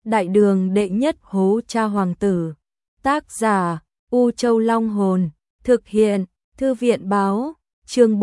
Đại đường đệ nhất hố cha hoàng tử. Tác giả U Châu Long Hồn. Thực hiện Thư viện báo. Chương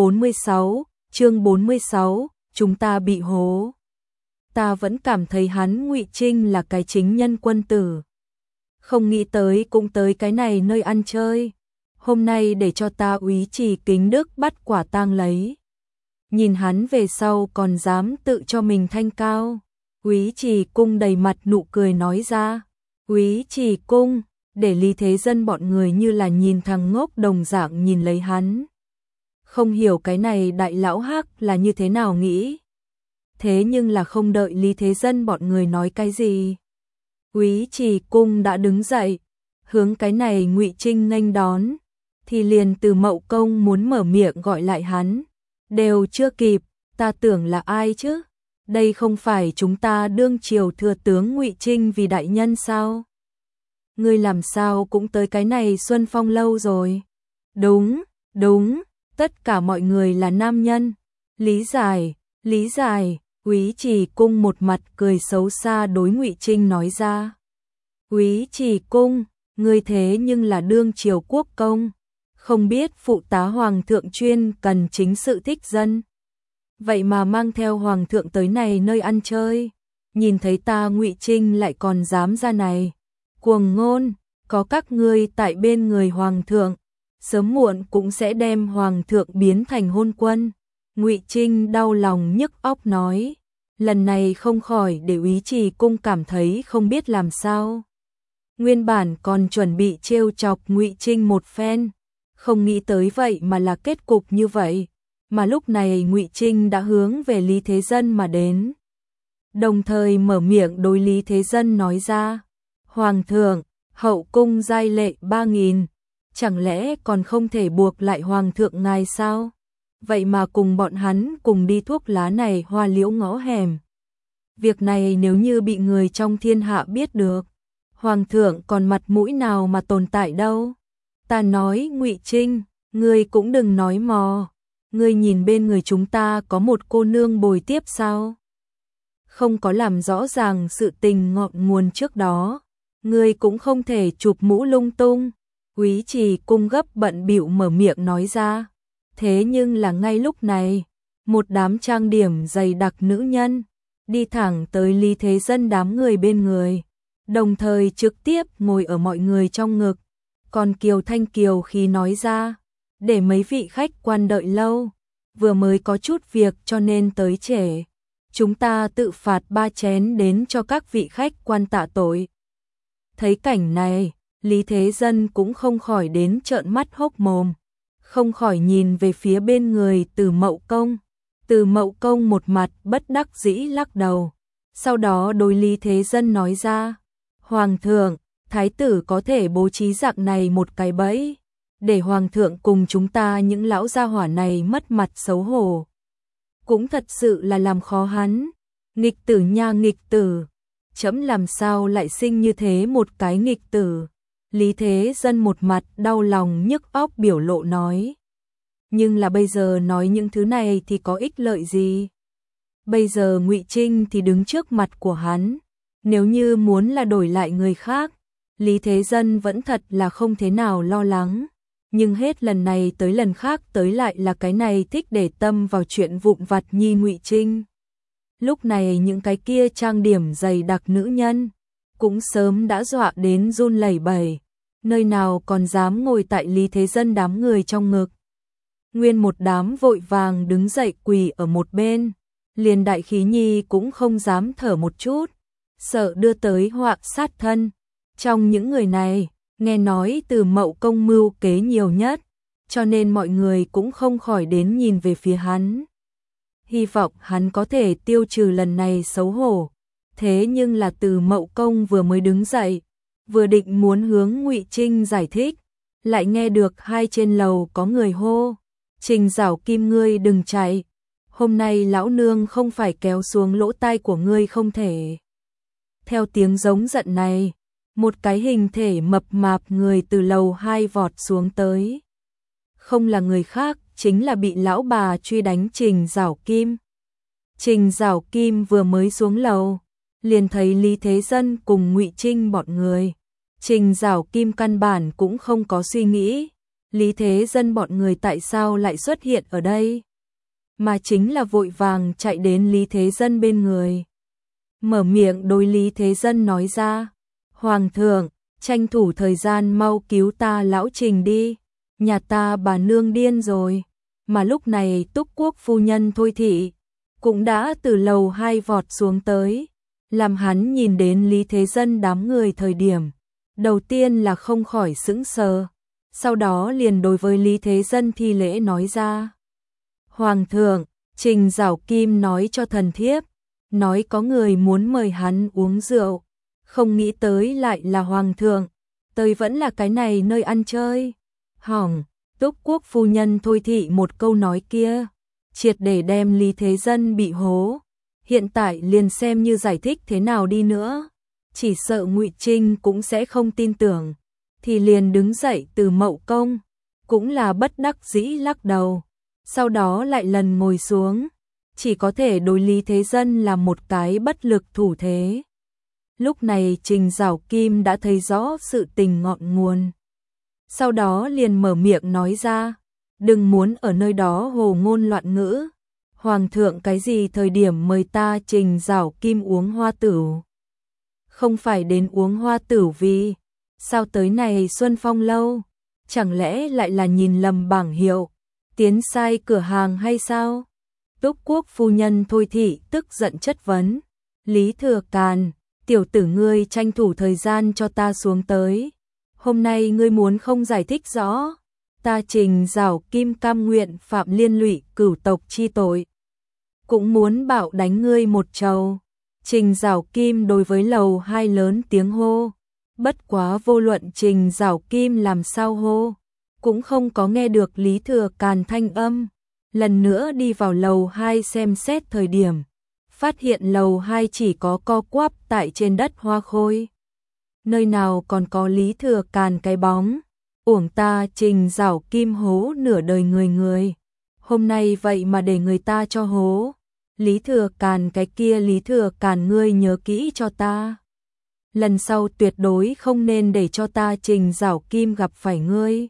46, chúng ta bị hố. Ta vẫn cảm thấy hắn Ngụy Trinh là cái chính nhân quân tử. Không nghĩ tới cũng tới cái này nơi ăn chơi. Hôm nay để cho ta úy trì kính đức bắt quả tang lấy. Nhìn hắn về sau còn dám tự cho mình thanh cao. Úy Trì Cung đầy mặt nụ cười nói ra. Úy Trì Cung, để Lý Thế Dân bọn người như là nhìn thằng ngốc đồng dạng nhìn lấy hắn. Không hiểu cái này đại lão hắc là như thế nào nghĩ. Thế nhưng là không đợi Lý Thế Dân bọn người nói cái gì. Úy Trì Cung đã đứng dậy, hướng cái này Ngụy Trinh nghênh đón, thì liền Từ Mậu Công muốn mở miệng gọi lại hắn. Đều chưa kịp, ta tưởng là ai chứ? Đây không phải chúng ta đương triều thừa tướng Ngụy Trinh vì đại nhân sao? Ngươi làm sao cũng tới cái này Xuân Phong lâu rồi? Đúng, tất cả mọi người là nam nhân. Lý giải, Úy Trì Cung một mặt cười xấu xa đối Ngụy Trinh nói ra. Úy Trì Cung, ngươi thế nhưng là đương triều quốc công, không biết phụ tá hoàng thượng chuyên cần chính sự thích dân. Vậy mà mang theo hoàng thượng tới này nơi ăn chơi, nhìn thấy ta Ngụy Trinh lại còn dám ra này. Cuồng ngôn, có các ngươi tại bên người hoàng thượng, sớm muộn cũng sẽ đem hoàng thượng biến thành hôn quân. Ngụy Trinh đau lòng nhức óc nói, lần này không khỏi để Úy Trì Cung cảm thấy không biết làm sao. Nguyên bản còn chuẩn bị trêu chọc Ngụy Trinh một phen, không nghĩ tới vậy mà là kết cục như vậy, mà lúc này Ngụy Trinh đã hướng về Lý Thế Dân mà đến. Đồng thời mở miệng đối Lý Thế Dân nói ra, hoàng thượng, hậu cung giai lệ 3.000, chẳng lẽ còn không thể buộc lại hoàng thượng ngài sao? Vậy mà cùng bọn hắn cùng đi thuốc lá này hoa liễu ngõ hẻm. Việc này nếu như bị người trong thiên hạ biết được, hoàng thượng còn mặt mũi nào mà tồn tại đâu. Ta nói Ngụy Trinh, ngươi cũng đừng nói mò, ngươi nhìn bên người chúng ta có một cô nương bồi tiếp sao? Không có làm rõ ràng sự tình ngọn nguồn trước đó, ngươi cũng không thể chụp mũ lung tung. Úy Trì Cung gấp bận bịu mở miệng nói ra. Thế nhưng là ngay lúc này, một đám trang điểm dày đặc nữ nhân đi thẳng tới Lý Thế Dân đám người bên người, đồng thời trực tiếp ngồi ở mọi người trong ngực. Còn Kiều Thanh Kiều khi nói ra, để mấy vị khách quan đợi lâu, vừa mới có chút việc cho nên tới trễ. Chúng ta tự phạt 3 chén đến cho các vị khách quan tạ tội. Thấy cảnh này, Lý Thế Dân cũng không khỏi đến trợn mắt hốc mồm, không khỏi nhìn về phía bên người Từ Mậu Công. Từ Mậu Công một mặt bất đắc dĩ lắc đầu, sau đó đối Lý Thế Dân nói ra, hoàng thượng, thái tử có thể bố trí dạng này một cái bẫy, để hoàng thượng cùng chúng ta những lão gia hỏa này mất mặt xấu hổ. Cũng thật sự là làm khó hắn. Nghịch tử nha nghịch tử, chấm làm sao lại sinh như thế một cái nghịch tử. Lý Thế Dân một mặt đau lòng nhức óc biểu lộ nói. Nhưng là bây giờ nói những thứ này thì có ích lợi gì? Bây giờ Ngụy Trinh thì đứng trước mặt của hắn, nếu như muốn là đổi lại người khác, Lý Thế Dân vẫn thật là không thế nào lo lắng. Nhưng hết lần này tới lần khác tới lại là cái này thích để tâm vào chuyện vụn vặt nhi Ngụy Trinh. Lúc này những cái kia trang điểm dày đặc nữ nhân cũng sớm đã dọa đến run lẩy bẩy, nơi nào còn dám ngồi tại Lý Thế Dân đám người trong ngực. Nguyên một đám vội vàng đứng dậy quỳ ở một bên, liền Đại Khí Nhi cũng không dám thở một chút, sợ đưa tới họa sát thân. Trong những người này, nghe nói Từ Mậu Công mưu kế nhiều nhất, cho nên mọi người cũng không khỏi đến nhìn về phía hắn. Hy vọng hắn có thể tiêu trừ lần này xấu hổ. Thế nhưng là Từ Mậu Công vừa mới đứng dậy, vừa định muốn hướng Ngụy Trinh giải thích, lại nghe được hai trên lầu có người hô, Trình Giảo Kim ngươi đừng chạy, hôm nay lão nương không phải kéo xuống lỗ tai của ngươi không thể. Theo tiếng giống giận này, một cái hình thể mập mạp người từ lầu 2 vọt xuống tới. Không là người khác, chính là bị lão bà truy đánh Trình Giảo Kim. Trình Giảo Kim vừa mới xuống lầu, liền thấy Lý Thế Dân cùng Ngụy Trinh bọn người. Trình Giảo Kim căn bản cũng không có suy nghĩ, Lý Thế Dân bọn người tại sao lại xuất hiện ở đây, mà chính là vội vàng chạy đến Lý Thế Dân bên người. Mở miệng đối Lý Thế Dân nói ra, Hoàng thượng, tranh thủ thời gian mau cứu ta lão Trình đi, nhà ta bà nương điên rồi. Mà lúc này Túc Quốc phu nhân Thôi Thị cũng đã từ lầu 2 vọt xuống tới, làm hắn nhìn đến Lý Thế Dân đám người thời điểm. Đầu tiên là không khỏi sững sờ, sau đó liền đối với Lý Thế Dân thi lễ nói ra. Hoàng thượng, Trình Giảo Kim nói cho thần thiếp, nói có người muốn mời hắn uống rượu, không nghĩ tới lại là Hoàng thượng, tới vẫn là cái này nơi ăn chơi. Hỏng, Túc Quốc phu nhân Thôi Thị một câu nói kia, triệt để đem Lý Thế Dân bị hố, hiện tại liền xem như giải thích thế nào đi nữa. Chỉ sợ Ngụy Trinh cũng sẽ không tin tưởng, thì liền đứng dậy từ mậu công, cũng là bất đắc dĩ lắc đầu, sau đó lại lần ngồi xuống, chỉ có thể đối Lý Thế Dân là một cái bất lực thủ thế. Lúc này Trình Giảo Kim đã thấy rõ sự tình ngọn nguồn, sau đó liền mở miệng nói ra, đừng muốn ở nơi đó hồ ngôn loạn ngữ, Hoàng thượng cái gì thời điểm mời ta Trình Giảo Kim uống hoa tửu? Không phải đến uống hoa tửu vì, sao tới này Xuân Phong lâu, chẳng lẽ lại là nhìn lầm bảng hiệu, tiến sai cửa hàng hay sao? Túc Quốc phu nhân Thôi Thị tức giận chất vấn, Lý Thừa Càn, tiểu tử ngươi tranh thủ thời gian cho ta xuống tới, hôm nay ngươi muốn không giải thích rõ, ta Trình Giảo Kim cam nguyện phạm liên lụy cửu tộc chi tội, cũng muốn bạo đánh ngươi một trầu. Trình Giảo Kim đối với lầu 2 lớn tiếng hô, bất quá vô luận Trình Giảo Kim làm sao hô, cũng không có nghe được Lý Thừa Càn thanh âm. Lần nữa đi vào lầu 2 xem xét thời điểm, phát hiện lầu 2 chỉ có co quắp tại trên đất hoa khôi. Nơi nào còn có Lý Thừa Càn cái bóng, uổng ta Trình Giảo Kim hố nửa đời người. Hôm nay vậy mà để người ta cho hố. Lý Thừa Càn cái kia Lý Thừa Càn ngươi nhớ kỹ cho ta. Lần sau tuyệt đối không nên để cho ta Trình Giảo Kim gặp phải ngươi.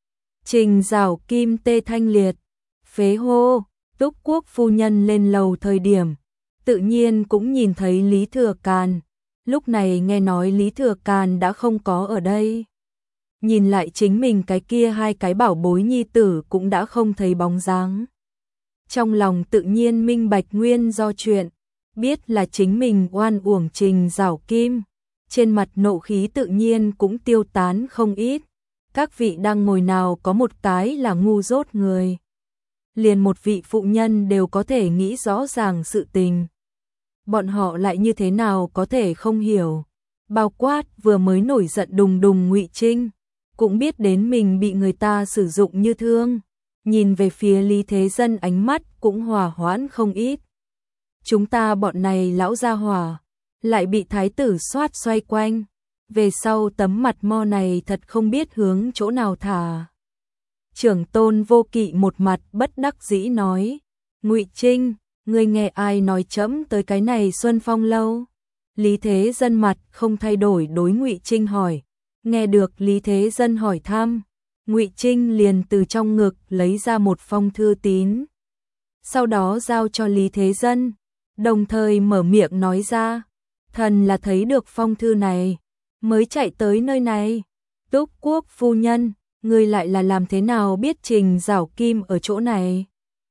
Trình Giảo Kim tê thanh liệt, phế hô, Túc Quốc phu nhân lên lầu thời điểm, tự nhiên cũng nhìn thấy Lý Thừa Càn. Lúc này nghe nói Lý Thừa Càn đã không có ở đây. Nhìn lại chính mình cái kia hai cái bảo bối nhi tử cũng đã không thấy bóng dáng. Trong lòng tự nhiên minh bạch nguyên do chuyện, biết là chính mình oan uổng Trình Giảo Kim, trên mặt nộ khí tự nhiên cũng tiêu tán không ít. Các vị đang ngồi nào có một cái là ngu dốt người, liền một vị phụ nhân đều có thể nghĩ rõ ràng sự tình, bọn họ lại như thế nào có thể không hiểu. Bao quát vừa mới nổi giận đùng đùng Ngụy Trinh, cũng biết đến mình bị người ta sử dụng như thương, nhìn về phía Lý Thế Dân ánh mắt cũng hòa hoãn không ít. Chúng ta bọn này lão gia hỏa, lại bị thái tử soát xoay quanh, về sau tấm mặt mo này thật không biết hướng chỗ nào thả. Trưởng tôn Vô Kỵ một mặt bất đắc dĩ nói, Ngụy Trinh, ngươi nghe ai nói trẫm tới cái này Xuân Phong lâu? Lý Thế Dân mặt không thay đổi đối Ngụy Trinh hỏi. Nghe được Lý Thế Dân hỏi thăm, Ngụy Trinh liền từ trong ngực lấy ra một phong thư tín, sau đó giao cho Lý Thế Dân, đồng thời mở miệng nói ra, thần là thấy được phong thư này, mới chạy tới nơi này. Túc Quốc phu nhân, ngươi lại là làm thế nào biết Trình Giảo Kim ở chỗ này?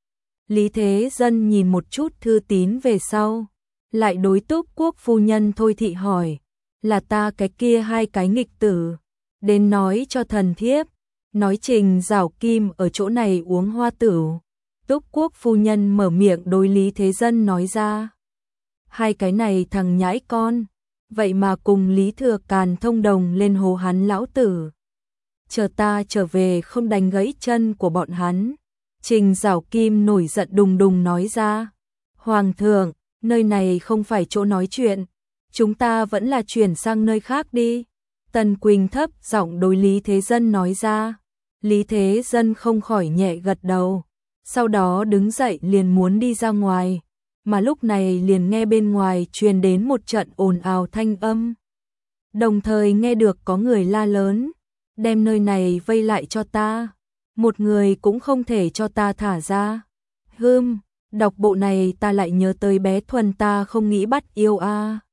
Lý Thế Dân nhìn một chút thư tín về sau, lại đối Túc Quốc phu nhân Thôi Thị hỏi, là ta cái kia hai cái nghịch tử, đến nói cho thần thiếp, nói Trình Giảo Kim ở chỗ này uống hoa tửu. Túc Quốc phu nhân mở miệng đối Lý Thế Dân nói ra, hai cái này thằng nhãi con, vậy mà cùng Lý Thừa Càn thông đồng lên hồ hắn lão tử. Chờ ta trở về không đánh gãy chân của bọn hắn. Trình Giảo Kim nổi giận đùng đùng nói ra, Hoàng thượng, nơi này không phải chỗ nói chuyện, chúng ta vẫn là chuyển sang nơi khác đi. Tần Quỳnh thấp giọng đối Lý Thế Dân nói ra. Lý Thế Dân không khỏi nhẹ gật đầu, sau đó đứng dậy liền muốn đi ra ngoài. mà lúc này liền nghe bên ngoài truyền đến một trận ồn ào thanh âm. Đồng thời nghe được có người la lớn, đem nơi này vây lại cho ta, một người cũng không thể cho ta thả ra. Đọc bộ này ta lại nhớ tới bé Thuần ta không nghĩ bắt yêu a.